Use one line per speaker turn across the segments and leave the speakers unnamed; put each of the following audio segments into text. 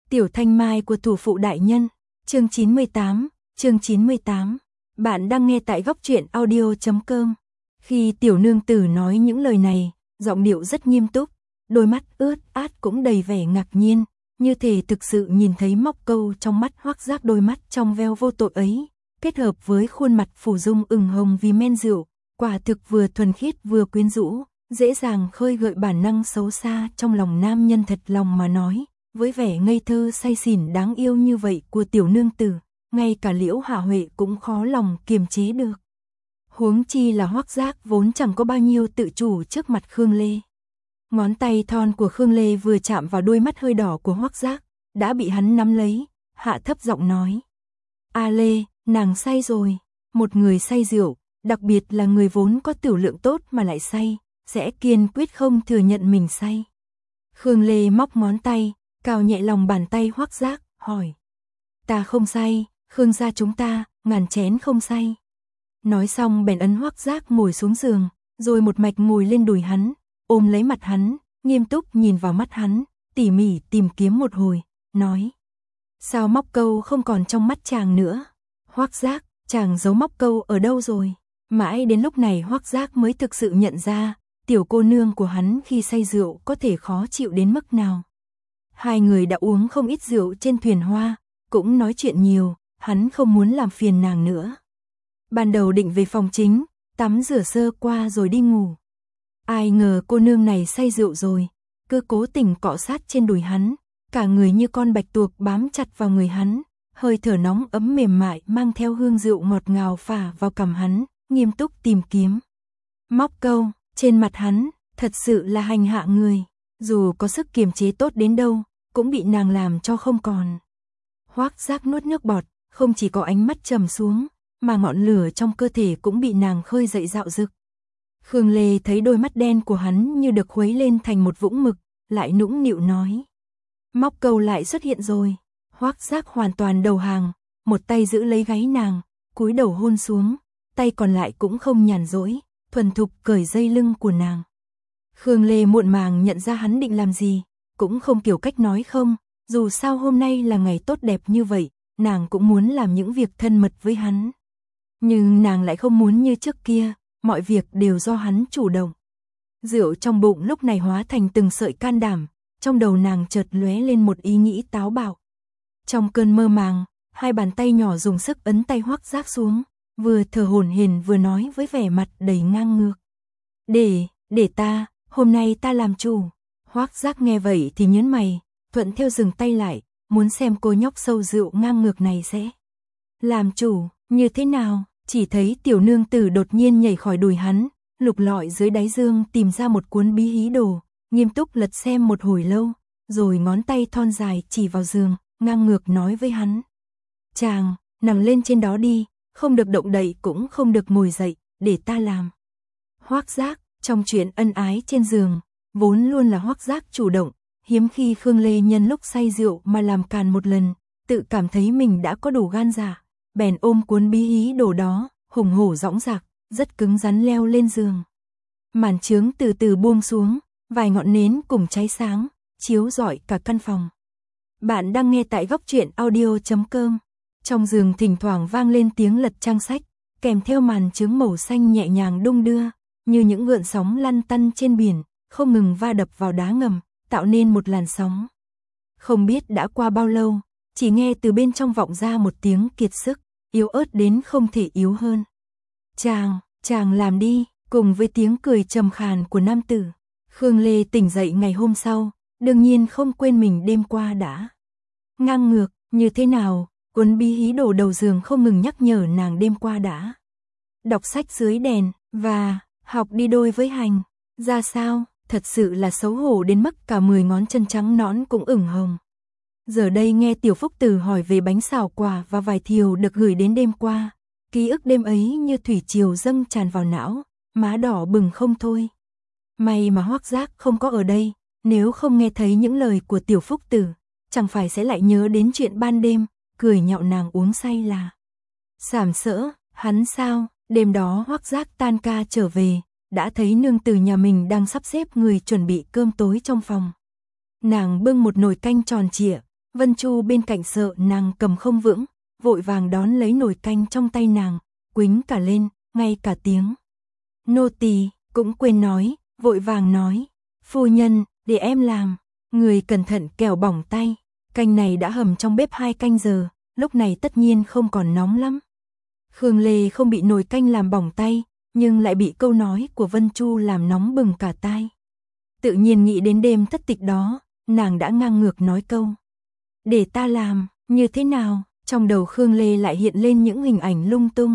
Tiểu Thanh Mai của thủ phụ đại nhân, chương 98. Bạn đang nghe tại goctruyện.audio.com. Khi tiểu nương tử nói những lời này, giọng điệu rất nghiêm túc, đôi mắt ướt át cũng đầy vẻ ngạc nhiên, như thể thực sự nhìn thấy móc câu trong mắt Hoắc Giác. Đôi mắt trong veo vô tội ấy, kết hợp với khuôn mặt phủ dung ửng hồng vì men rượu, quả thực vừa thuần khiết vừa quyến rũ, dễ dàng khơi gợi bản năng xấu xa trong lòng nam nhân. Thật lòng mà nói, với vẻ ngây thơ say xỉn đáng yêu như vậy của tiểu nương tử, ngay cả Liễu Hạ Huệ cũng khó lòng kiềm chế được. Huống chi là Hoắc Giác vốn chẳng có bao nhiêu tự chủ trước mặt Khương Lê. Ngón tay thon của Khương Lê vừa chạm vào đôi mắt hơi đỏ của Hoắc Giác, đã bị hắn nắm lấy, hạ thấp giọng nói: "A Lê, nàng say rồi." Một người say rượu, đặc biệt là người vốn có tiểu lượng tốt mà lại say, sẽ kiên quyết không thừa nhận mình say. Khương Lê móc ngón tay, cào nhẹ lòng bàn tay Hoắc Giác, hỏi: "Ta không say, Khương gia chúng ta, ngàn chén không say." Nói xong bèn ấn Hoắc Giác ngồi xuống giường, rồi một mạch ngồi lên đùi hắn, ôm lấy mặt hắn, nghiêm túc nhìn vào mắt hắn, tỉ mỉ tìm kiếm một hồi, nói: "Sao móc câu không còn trong mắt chàng nữa? Hoắc Giác, chàng giấu móc câu ở đâu rồi?" Mãi đến lúc này Hoắc Giác mới thực sự nhận ra, tiểu cô nương của hắn khi say rượu có thể khó chịu đến mức nào. Hai người đã uống không ít rượu trên thuyền hoa, cũng nói chuyện nhiều, hắn không muốn làm phiền nàng nữa. Ban đầu định về phòng chính, tắm rửa sơ qua rồi đi ngủ. Ai ngờ cô nương này say rượu rồi, cứ cố tình cọ sát trên đùi hắn, cả người như con bạch tuộc bám chặt vào người hắn, hơi thở nóng ấm mềm mại mang theo hương rượu ngọt ngào phả vào cằm hắn, nghiêm túc tìm kiếm. Móc câu, trên mặt hắn, thật sự là hành hạ người, dù có sức kiềm chế tốt đến đâu, cũng bị nàng làm cho không còn. Hoắc Giác nuốt nước bọt, không chỉ có ánh mắt trầm xuống, mà ngọn lửa trong cơ thể cũng bị nàng khơi dậy dạo dực. Khương Lê thấy đôi mắt đen của hắn như được khuấy lên thành một vũng mực, lại nũng nịu nói: "Móc câu lại xuất hiện rồi." Hoắc Giác hoàn toàn đầu hàng, một tay giữ lấy gáy nàng, cúi đầu hôn xuống, tay còn lại cũng không nhàn rỗi, thuần thục cởi dây lưng của nàng. Khương Lê muộn màng nhận ra hắn định làm gì, cũng không kiểu cách nói không, dù sao hôm nay là ngày tốt đẹp như vậy, nàng cũng muốn làm những việc thân mật với hắn. Nhưng nàng lại không muốn như trước kia, mọi việc đều do hắn chủ động. Rượu trong bụng lúc này hóa thành từng sợi can đảm, trong đầu nàng chợt lóe lên một ý nghĩ táo bạo. Trong cơn mơ màng, hai bàn tay nhỏ dùng sức ấn tay Hoắc Giác xuống, vừa thở hổn hển vừa nói với vẻ mặt đầy ngang ngược: Để ta, hôm nay ta làm chủ." Hoắc Giác nghe vậy thì nhớn mày, thuận theo dừng tay lại, muốn xem cô nhóc sâu rượu ngang ngược này sẽ làm chủ như thế nào. Chỉ thấy tiểu nương tử đột nhiên nhảy khỏi đùi hắn, lục lọi dưới đáy giường tìm ra một cuốn bí hí đồ, nghiêm túc lật xem một hồi lâu, rồi ngón tay thon dài chỉ vào giường, ngang ngược nói với hắn: "Chàng, nằm lên trên đó đi, không được động đậy cũng không được ngồi dậy, để ta làm." Hoắc Giác, trong chuyện ân ái trên giường, vốn luôn là Hoắc Giác chủ động, hiếm khi Khương Lê nhân lúc say rượu mà làm càn một lần, tự cảm thấy mình đã có đủ gan dạ, bèn ôm cuốn bí hí đồ đó, hùng hổ dõng dạc, rất cứng rắn leo lên giường. Màn chướng từ từ buông xuống, vài ngọn nến cùng cháy sáng, chiếu rọi cả căn phòng. Bạn đang nghe tại goctruyện.audio.com. Trong giường thỉnh thoảng vang lên tiếng lật trang sách, kèm theo màn chướng màu xanh nhẹ nhàng đung đưa, như những gợn sóng lăn tăn trên biển, không ngừng va đập vào đá ngầm, tạo nên một làn sóng. Không biết đã qua bao lâu, chỉ nghe từ bên trong vọng ra một tiếng kiệt sức, yếu ớt đến không thể yếu hơn: Chàng làm đi." Cùng với tiếng cười trầm khàn của nam tử, Khương Lê tỉnh dậy ngày hôm sau, đương nhiên không quên mình đêm qua đã ngang ngược như thế nào. Cuốn bí hí đồ đầu giường không ngừng nhắc nhở nàng đêm qua đã đọc sách dưới đèn và học đi đôi với hành ra sao, thật sự là xấu hổ đến mức cả 10 ngón chân trắng nõn cũng ửng hồng. Giờ đây nghe Tiểu Phúc Tử hỏi về bánh xào quả và vài thiều được gửi đến đêm qua, ký ức đêm ấy như thủy triều dâng tràn vào não, má đỏ bừng không thôi. May mà Hoắc Giác không có ở đây, nếu không nghe thấy những lời của Tiểu Phúc Tử, chẳng phải sẽ lại nhớ đến chuyện ban đêm, cười nhạo nàng uống say là sàm sỡ. Hắn sao, đêm đó Hoắc Giác tan ca trở về, đã thấy nương tử nhà mình đang sắp xếp người chuẩn bị cơm tối trong phòng. Nàng bưng một nồi canh tròn trịa, Vân Chu bên cạnh sợ nàng cầm không vững, vội vàng đón lấy nồi canh trong tay nàng, quýnh cả lên, ngay cả tiếng nô tỳ cũng quên nói, vội vàng nói, phu nhân, để em làm, người cẩn thận kẻo bỏng tay, canh này đã hầm trong bếp 2 canh giờ, lúc này tất nhiên không còn nóng lắm. Khương Lê không bị nồi canh làm bỏng tay, nhưng lại bị câu nói của Vân Chu làm nóng bừng cả tai. Tự nhiên nghĩ đến đêm thất tịch đó, nàng đã ngang ngược nói câu, để ta làm, như thế nào, trong đầu Khương Lê lại hiện lên những hình ảnh lung tung.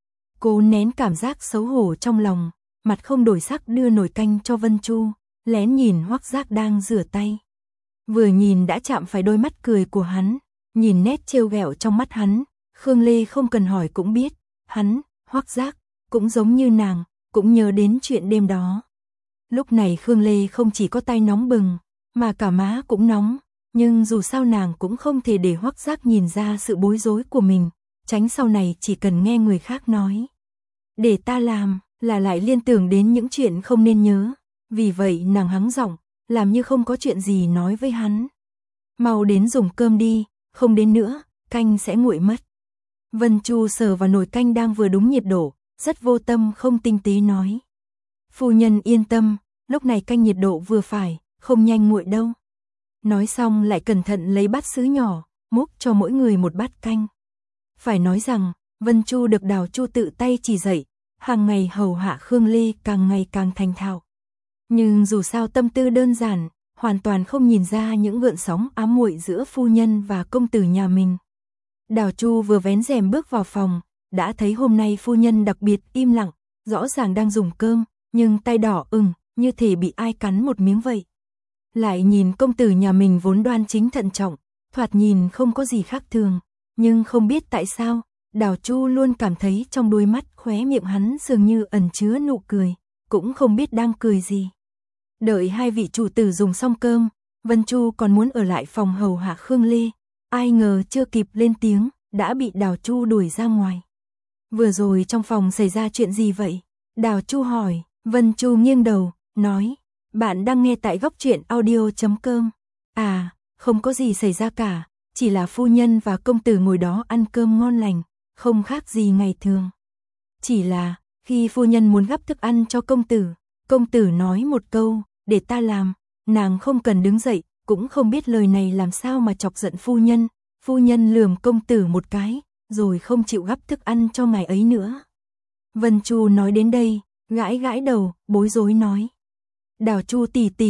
Cố nén cảm giác xấu hổ trong lòng, mặt không đổi sắc đưa nồi canh cho Vân Chu, lén nhìn Hoắc Giác đang rửa tay. Vừa nhìn đã chạm phải đôi mắt cười của hắn, nhìn nét trêu ghẹo trong mắt hắn, Khương Lê không cần hỏi cũng biết, hắn, Hoắc Giác, cũng giống như nàng, cũng nhớ đến chuyện đêm đó. Lúc này Khương Lê không chỉ có tay nóng bừng, mà cả má cũng nóng, nhưng dù sao nàng cũng không thể để Hoắc Giác nhìn ra sự bối rối của mình, tránh sau này chỉ cần nghe người khác nói, để ta làm, là lại liên tưởng đến những chuyện không nên nhớ, vì vậy nàng hắng giọng, làm như không có chuyện gì nói với hắn. Mau đến dùng cơm đi, không đến nữa, canh sẽ nguội mất. Vân Chu sờ vào nồi canh đang vừa đúng nhiệt độ, rất vô tâm không tinh tế nói. Phu nhân yên tâm, lúc này canh nhiệt độ vừa phải, không nhanh nguội đâu. Nói xong lại cẩn thận lấy bát sứ nhỏ, múc cho mỗi người một bát canh. Phải nói rằng, Vân Chu được Đào Chu tự tay chỉ dạy, hàng ngày hầu hạ Khương Lê càng ngày càng thành thạo. Nhưng dù sao tâm tư đơn giản, hoàn toàn không nhìn ra những gợn sóng ám muội giữa phu nhân và công tử nhà mình. Đào Chu vừa vén rèm bước vào phòng, đã thấy hôm nay phu nhân đặc biệt im lặng, rõ ràng đang dùng cơm, nhưng tay đỏ ửng, như thể bị ai cắn một miếng vậy. Lại nhìn công tử nhà mình vốn đoan chính thận trọng, thoạt nhìn không có gì khác thường, nhưng không biết tại sao, Đào Chu luôn cảm thấy trong đôi mắt khóe miệng hắn dường như ẩn chứa nụ cười, cũng không biết đang cười gì. Đợi hai vị chủ tử dùng xong cơm, Vân Chu còn muốn ở lại phòng hầu hạ Khương Lê, ai ngờ chưa kịp lên tiếng, đã bị Đào Chu đuổi ra ngoài. Vừa rồi trong phòng xảy ra chuyện gì vậy? Đào Chu hỏi, Vân Chu nghiêng đầu, nói, bạn đang nghe tại góc truyện audio.com. À, không có gì xảy ra cả, chỉ là phu nhân và công tử ngồi đó ăn cơm ngon lành, không khác gì ngày thường. Chỉ là, khi phu nhân muốn gắp thức ăn cho công tử nói một câu, để ta làm, nàng không cần đứng dậy, cũng không biết lời này làm sao mà chọc giận phu nhân lườm công tử một cái, rồi không chịu gắp thức ăn cho ngài ấy nữa. Vân Chu nói đến đây, gãi gãi đầu, bối rối nói. Đào Chu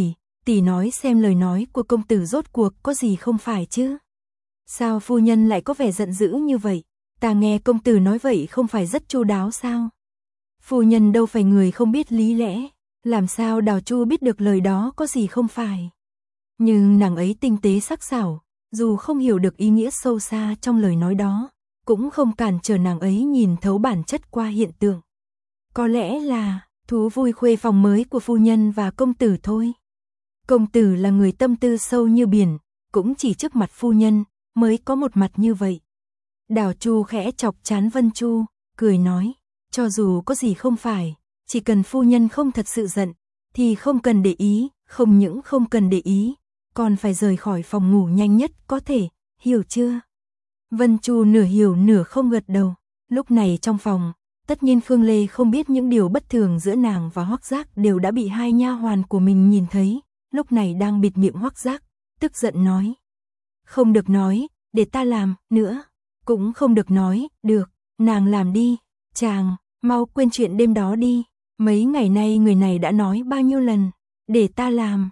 tỷ nói xem lời nói của công tử rốt cuộc có gì không phải chứ? Sao phu nhân lại có vẻ giận dữ như vậy? Ta nghe công tử nói vậy không phải rất chu đáo sao? Phu nhân đâu phải người không biết lý lẽ, làm sao Đào Chu biết được lời đó có gì không phải? Nhưng nàng ấy tinh tế sắc sảo, dù không hiểu được ý nghĩa sâu xa trong lời nói đó, cũng không cản trở nàng ấy nhìn thấu bản chất qua hiện tượng. Có lẽ là thú vui khuê phòng mới của phu nhân và công tử thôi. Công tử là người tâm tư sâu như biển, cũng chỉ trước mặt phu nhân mới có một mặt như vậy. Đào Chu khẽ chọc trán Vân Chu, cười nói, cho dù có gì không phải, chỉ cần phu nhân không thật sự giận, thì không cần để ý, không những không cần để ý, còn phải rời khỏi phòng ngủ nhanh nhất có thể, hiểu chưa? Vân Chu nửa hiểu nửa không gật đầu. Lúc này trong phòng, tất nhiên Khương Lê không biết những điều bất thường giữa nàng và Hoắc Giác đều đã bị hai nha hoàn của mình nhìn thấy, lúc này đang bịt miệng Hoắc Giác, tức giận nói. Không được nói, để ta làm, nữa. Cũng không được nói, được, nàng làm đi, chàng, mau quên chuyện đêm đó đi. Mấy ngày nay người này đã nói bao nhiêu lần, để ta làm,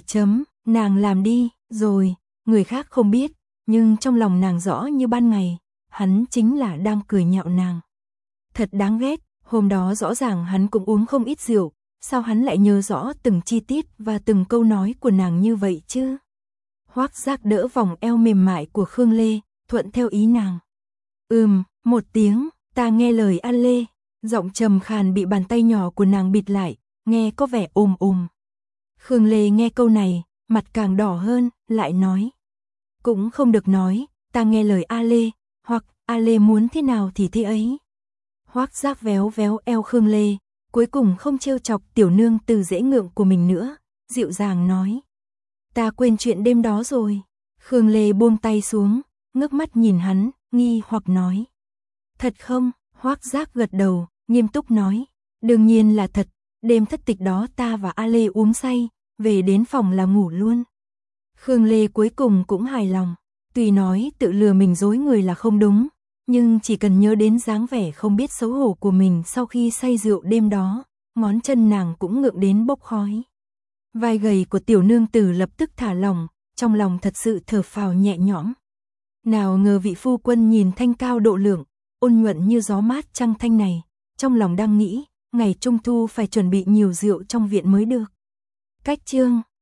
nàng làm đi, rồi, người khác không biết, nhưng trong lòng nàng rõ như ban ngày, hắn chính là đang cười nhạo nàng. Thật đáng ghét, hôm đó rõ ràng hắn cũng uống không ít rượu, sao hắn lại nhớ rõ từng chi tiết và từng câu nói của nàng như vậy chứ? Hoắc Giác đỡ vòng eo mềm mại của Khương Lê, thuận theo ý nàng. Một tiếng, ta nghe lời an Lê, giọng trầm khàn bị bàn tay nhỏ của nàng bịt lại, nghe có vẻ ồm. Khương Lê nghe câu này, mặt càng đỏ hơn, lại nói. Cũng không được nói, ta nghe lời A Lê, hoặc A Lê muốn thế nào thì thế ấy. Hoắc Giác véo véo eo Khương Lê, cuối cùng không trêu chọc tiểu nương từ dễ ngượng của mình nữa, dịu dàng nói. Ta quên chuyện đêm đó rồi. Khương Lê buông tay xuống, ngước mắt nhìn hắn, nghi hoặc nói. Thật không? Hoắc Giác gật đầu, nghiêm túc nói. Đương nhiên là thật, đêm thất tịch đó ta và A Lê uống say, về đến phòng là ngủ luôn. Khương Lê cuối cùng cũng hài lòng, tuy nói tự lừa mình dối người là không đúng, nhưng chỉ cần nhớ đến dáng vẻ không biết xấu hổ của mình sau khi say rượu đêm đó, ngón chân nàng cũng ngượng đến bốc khói. Vai gầy của tiểu nương tử lập tức thả lỏng, trong lòng thật sự thở phào nhẹ nhõm. Nào ngờ vị phu quân nhìn thanh cao độ lượng, ôn nhuận như gió mát trăng thanh này, trong lòng đang nghĩ, ngày trung thu phải chuẩn bị nhiều rượu trong viện mới được. Cách chương